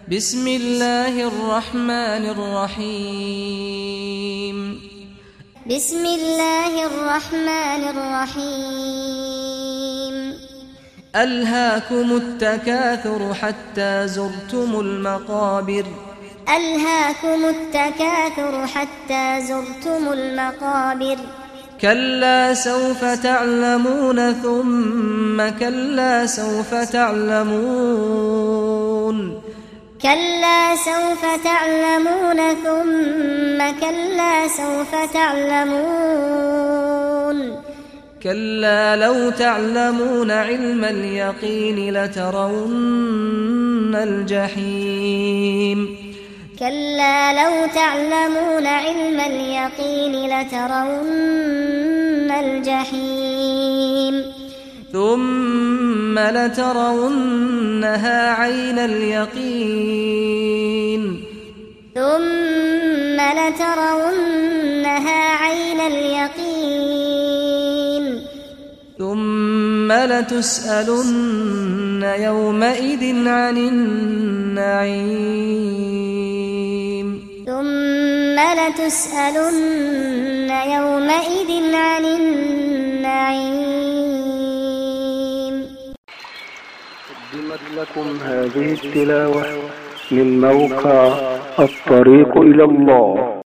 بسم الله الرحمن الرحيم. بسم الله الرحمن الرحيم. ألهاكم التكاثر حتى زرتم المقابر. ألهاكم التكاثر حتى زرتم المقابر. كلا سوف تعلمون ثم كلا سوف تعلمون. كلا سوف تعلمون ثم كلا سوف تعلمون. كلا لو تعلمون علم اليقين لترون الجحيم. كلا لو تعلمون علم اليقين لترون الجحيم. ثم لترونها عين اليقين. ثم لترونها عين اليقين. ثم لتسألن يومئذ عن النعيم. ثم لتسألن يومئذ عن النعيم. قدمت لكم هذه التلاوة من موقع الطريق إلى الله.